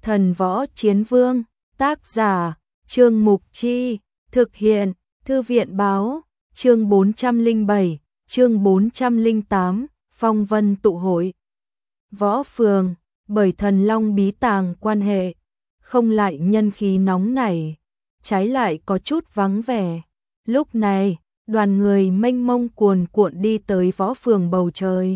Thần Võ Chiến Vương, tác giả, Trương Mục Chi, thực hiện, Thư viện báo, chương 407, chương 408, Phong Vân tụ hội. Võ Phường, bởi Thần Long bí tàng quan hệ, không lại nhân khí nóng nảy, trái lại có chút vắng vẻ. Lúc này, đoàn người mênh mông cuồn cuộn đi tới Võ Phường bầu trời.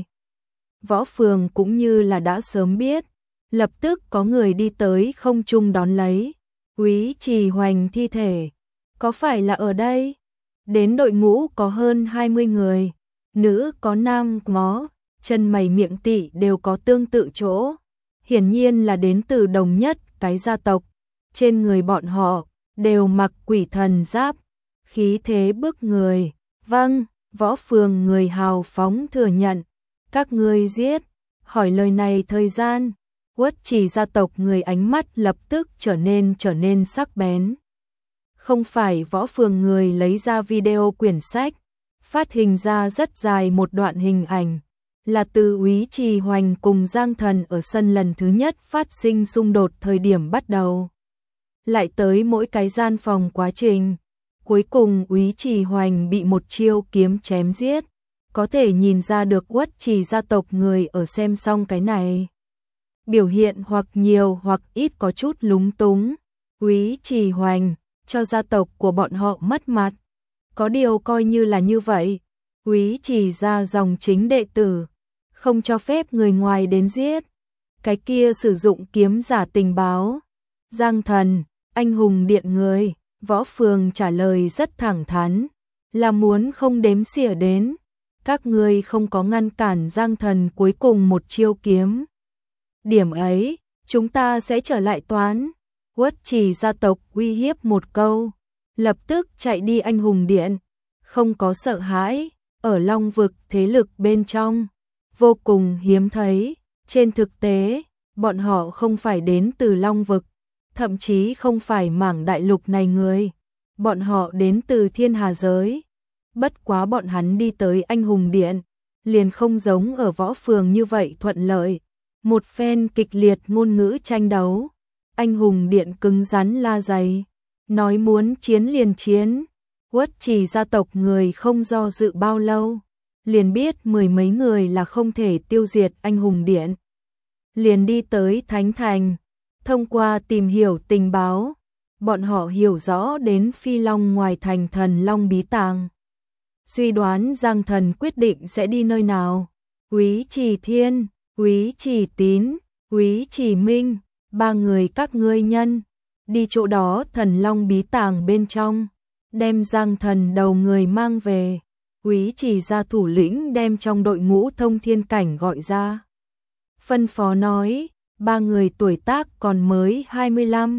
Võ Phường cũng như là đã sớm biết, lập tức có người đi tới không trung đón lấy. Úy Trì Hoành thi thể, có phải là ở đây? Đến đội ngũ có hơn 20 người, nữ có nam có, chân mày miệng tị đều có tương tự chỗ. Hiển nhiên là đến từ đồng nhất cái gia tộc. Trên người bọn họ đều mặc quỷ thần giáp, khí thế bức người. Vâng, Võ Phường người hào phóng thừa nhận. Các ngươi giết, hỏi lời này thời gian. Uất Trì gia tộc người ánh mắt lập tức trở nên sắc bén. Không phải Võ Phường người lấy ra video quyển sách, phát hình ra rất dài một đoạn hình ảnh, là từ Úy Trì Hoành cùng Giang Thần ở sân lần thứ nhất phát sinh xung đột thời điểm bắt đầu. Lại tới mỗi cái gian phòng quá trình, cuối cùng Úy Trì Hoành bị một chiêu kiếm chém giết, có thể nhìn ra được Uất Trì gia tộc người ở xem xong cái này. Biểu hiện hoặc nhiều hoặc ít có chút lúng túng. Úy Trì Hoành cho gia tộc của bọn họ mất mặt. Có điều coi như là như vậy, Úy Trì gia dòng chính đệ tử, không cho phép người ngoài đến giết. Cái kia sử dụng kiếm giả tình báo. Giang Thần, anh hùng điện người, Võ Phường trả lời rất thẳng thắn, là muốn không đếm xỉa đến. Các ngươi không có ngăn cản Giang Thần cuối cùng một chiêu kiếm. Điểm ấy, chúng ta sẽ trở lại toán. Uất Trì gia tộc uy hiếp một câu, lập tức chạy đi anh hùng điện, không có sợ hãi, ở Long vực thế lực bên trong, vô cùng hiếm thấy. Trên thực tế, bọn họ không phải đến từ Long vực, thậm chí không phải mảng đại lục này người, bọn họ đến từ thiên hà giới. Bất quá bọn hắn đi tới anh hùng điện, liền không giống ở Võ Phường như vậy thuận lợi. Một phen kịch liệt ngôn ngữ tranh đấu, anh hùng điện cứng rắn la dày, nói muốn chiến liền chiến. Uất Trì gia tộc người không do dự bao lâu, liền biết mười mấy người là không thể tiêu diệt anh hùng điện. Liền đi tới Thánh Thành, thông qua tìm hiểu tình báo, bọn họ hiểu rõ đến Phi Long ngoài thành Thần Long bí tàng. Suy đoán Giang Thần quyết định sẽ đi nơi nào. Úy Trì Thiên, Úy Trì Tín, Úy Trì Minh, ba người các ngươi nhân, đi chỗ đó Thần Long bí tàng bên trong, đem Giang Thần đầu người mang về. Úy Trì gia thủ lĩnh đem trong đội ngũ thông thiên cảnh gọi ra. Phân phó nói, ba người tuổi tác còn mới 25,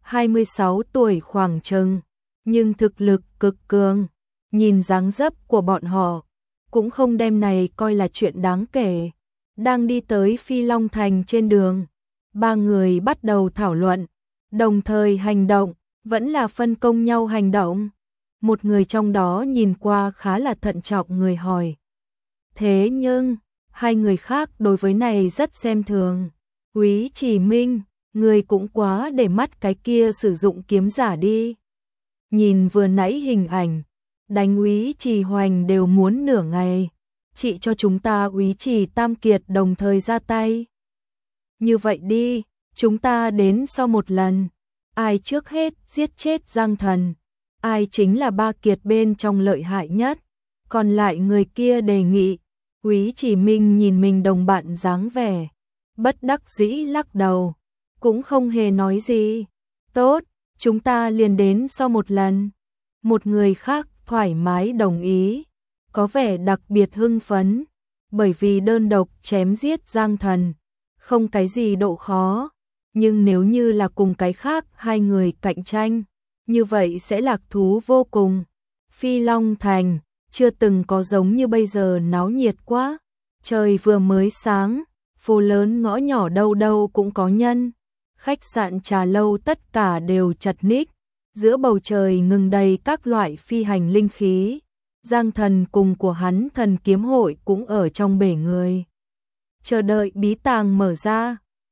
26 tuổi khoảng chừng, nhưng thực lực cực cường. Nhìn dáng dấp của bọn họ, cũng không đem này coi là chuyện đáng kể. Đang đi tới Phi Long Thành trên đường, ba người bắt đầu thảo luận, đồng thời hành động, vẫn là phân công nhau hành động. Một người trong đó nhìn qua khá là thận trọng người hỏi. Thế nhưng, hai người khác đối với này rất xem thường. Úy Trì Minh, người cũng quá để mắt cái kia sử dụng kiếm giả đi. Nhìn vừa nãy hình ảnh, đánh Úy Trì Hoành đều muốn nửa ngày. Chị cho chúng ta Úy Trì Tam Kiệt đồng thời ra tay. Như vậy đi, chúng ta đến sau một lần. Ai trước hết giết chết Giang Thần, ai chính là ba kiệt bên trong lợi hại nhất. Còn lại người kia đề nghị. Úy Trì Minh nhìn mình đồng bạn dáng vẻ, bất đắc dĩ lắc đầu, cũng không hề nói gì. Tốt, chúng ta liền đến sau một lần. Một người khác thoải mái đồng ý, có vẻ đặc biệt hưng phấn, bởi vì đơn độc chém giết Giang Thần, không cái gì độ khó, nhưng nếu như là cùng cái khác hai người cạnh tranh, như vậy sẽ lạc thú vô cùng. Phi Long Thành chưa từng có giống như bây giờ náo nhiệt quá, trời vừa mới sáng, phố lớn ngõ nhỏ đâu đâu cũng có nhân, khách sạn trà lâu tất cả đều chật ních. Giữa bầu trời ngừng đầy các loại phi hành linh khí. Giang Thần cùng của hắn Thần Kiếm Hội cũng ở trong bể người, chờ đợi bí tàng mở ra.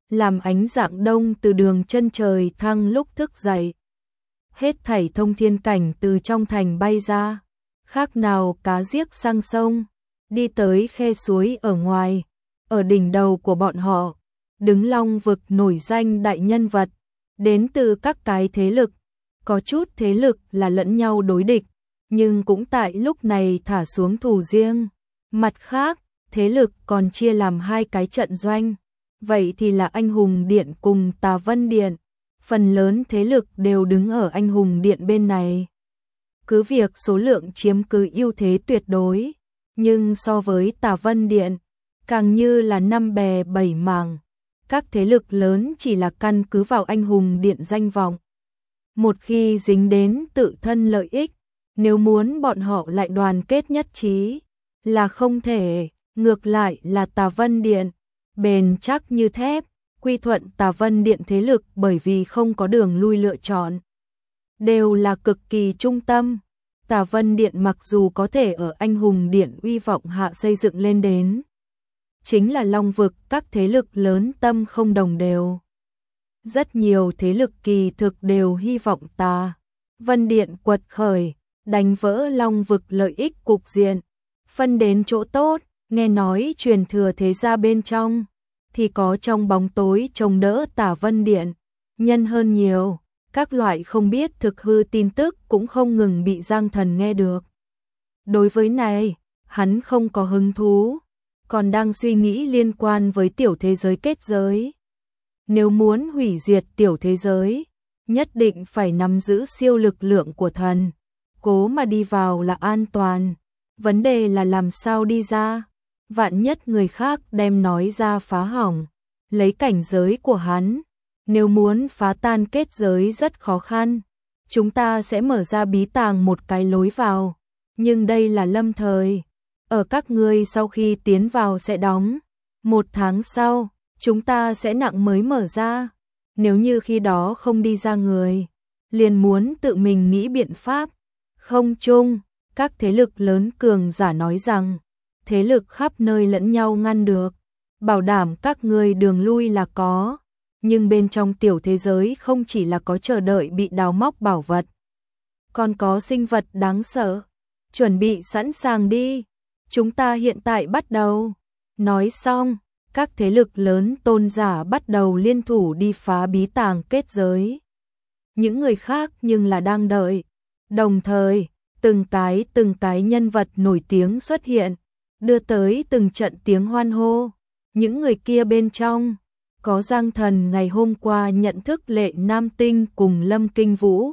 làm ánh dạng đông từ đường chân trời thăng lúc thức dậy. Hết thảy thông thiên cảnh từ trong thành bay ra, khác nào cá giếc sang sông, đi tới khe suối ở ngoài. Ở đỉnh đầu của bọn họ, đứng Long vực nổi danh đại nhân vật, đến từ các cái thế lực, có chút thế lực là lẫn nhau đối địch, nhưng cũng tại lúc này thả xuống thù riêng. Mặt khác, thế lực còn chia làm hai cái trận doanh, vậy thì là Anh Hùng Điện cùng Tà Vân Điện. Phần lớn thế lực đều đứng ở Anh Hùng Điện bên này. Cứ việc số lượng chiếm cứ ưu thế tuyệt đối, nhưng so với Tà Vân Điện, càng như là năm bè bảy mảng. Các thế lực lớn chỉ là căn cứ vào Anh Hùng Điện danh vọng. Một khi dính đến tự thân lợi ích, nếu muốn bọn họ lại đoàn kết nhất trí, là không thể. Ngược lại là Tà Vân Điện, bền chắc như thép, quy thuận Tà Vân Điện thế lực bởi vì không có đường lui lựa chọn, đều là cực kỳ trung tâm. Tà Vân Điện mặc dù có thể ở Anh Hùng Điện uy vọng hạ xây dựng lên đến, chính là Long vực các thế lực lớn tâm không đồng đều. Rất nhiều thế lực kỳ thực đều hy vọng Tà Vân Điện quật khởi, đánh vỡ Long vực lợi ích cục diện, phân đến chỗ tốt. Nghe nói truyền thừa thế gia bên trong, thì có trong bóng tối trông đỡ Tà Vân Điện, nhân hơn nhiều, các loại không biết thực hư tin tức cũng không ngừng bị Giang Thần nghe được. Đối với này, hắn không có hứng thú, còn đang suy nghĩ liên quan với tiểu thế giới kết giới. Nếu muốn hủy diệt tiểu thế giới, nhất định phải nắm giữ siêu lực lượng của thần, cố mà đi vào là an toàn, vấn đề là làm sao đi ra. Vạn nhất người khác đem nói ra phá hỏng, lấy cảnh giới của hắn, nếu muốn phá tan kết giới rất khó khăn. Chúng ta sẽ mở ra bí tàng một cái lối vào, nhưng đây là lâm thời. Ở các ngươi sau khi tiến vào sẽ đóng. 1 tháng sau, chúng ta sẽ nặng mới mở ra. Nếu như khi đó không đi ra người, liền muốn tự mình nghĩ biện pháp. Không chung, các thế lực lớn cường giả nói rằng, thế lực khắp nơi lẫn nhau ngăn được, bảo đảm các ngươi đường lui là có, nhưng bên trong tiểu thế giới không chỉ là có chờ đợi bị đào móc bảo vật, còn có sinh vật đáng sợ. Chuẩn bị sẵn sàng đi, chúng ta hiện tại bắt đầu. Nói xong, các thế lực lớn tôn giả bắt đầu liên thủ đi phá bí tàng kết giới. Những người khác nhưng là đang đợi. Đồng thời, từng cái nhân vật nổi tiếng xuất hiện, đưa tới từng trận tiếng hoan hô. Những người kia bên trong, có Giang Thần ngày hôm qua nhận thức Lệ Nam Tinh cùng Lâm Kinh Vũ.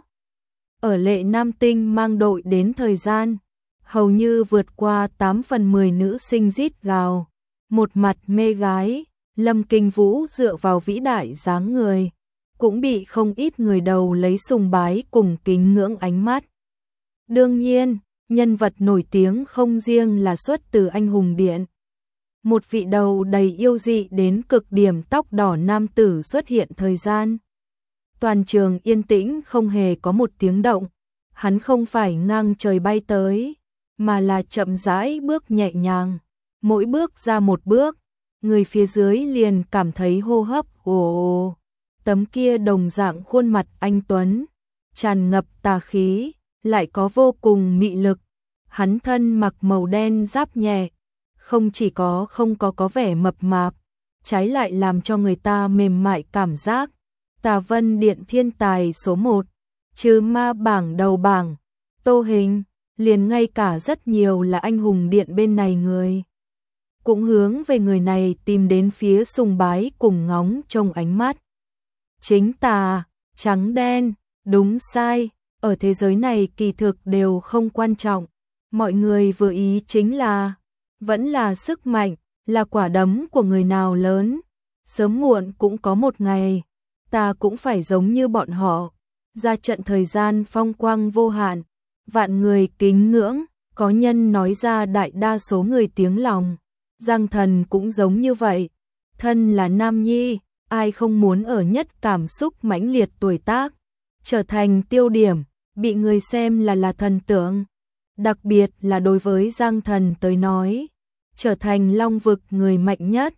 Ở Lệ Nam Tinh mang đội đến thời gian, hầu như vượt qua 8 phần 10 nữ sinh rít gào. Một mặt mê gái, Lâm Kinh Vũ dựa vào vĩ đại dáng người, cũng bị không ít người đầu lấy sùng bái cùng kính ngưỡng ánh mắt. Đương nhiên, nhân vật nổi tiếng không riêng là xuất từ Anh Hùng Điện. Một vị đầu đầy yêu dị đến cực điểm tóc đỏ nam tử xuất hiện thời gian. Toàn trường yên tĩnh không hề có một tiếng động. Hắn không phải ngang trời bay tới, mà là chậm rãi bước nhẹ nhàng. Mỗi bước ra một bước, người phía dưới liền cảm thấy hô hấp ồ. Tấm kia đồng dạng khuôn mặt anh tuấn, tràn ngập tà khí, lại có vô cùng mị lực. Hắn thân mặc màu đen giáp nhẹ, không chỉ không có vẻ mập mạp, trái lại làm cho người ta mềm mại cảm giác. Tà Vân Điện thiên tài số 1, trừ ma bảng đầu bảng, Tô Hình, liền ngay cả rất nhiều là Anh Hùng Điện bên này người, cũng hướng về người này tìm đến phía sùng bái cùng ngóng trông ánh mắt. Chính tà, trắng đen, đúng sai, ở thế giới này kỳ thực đều không quan trọng. Mọi người vừa ý chính là, vẫn là sức mạnh, là quả đấm của người nào lớn. Sớm muộn cũng có một ngày, ta cũng phải giống như bọn họ, ra trận thời gian phong quang vô hạn, vạn người kính ngưỡng, có nhân nói ra đại đa số người tiếng lòng. Giang Thần cũng giống như vậy, thân là nam nhi, ai không muốn ở nhất cảm xúc mãnh liệt tuổi tác, trở thành tiêu điểm, bị người xem là thần tượng. Đặc biệt là đối với Giang Thần tới nói, trở thành Long vực người mạnh nhất,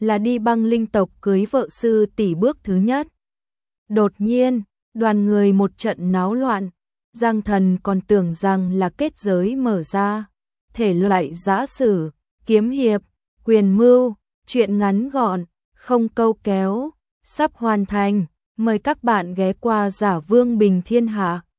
là đi băng linh tộc cưới vợ sư tỷ bước thứ nhất. Đột nhiên, đoàn người một trận náo loạn, Giang Thần còn tưởng rằng là kết giới mở ra, thể loại giã sử, kiếm hiệp, quyền mưu, truyện ngắn gọn, không câu kéo, sắp hoàn thành, mời các bạn ghé qua Giả Vương Bình Thiên Hạ.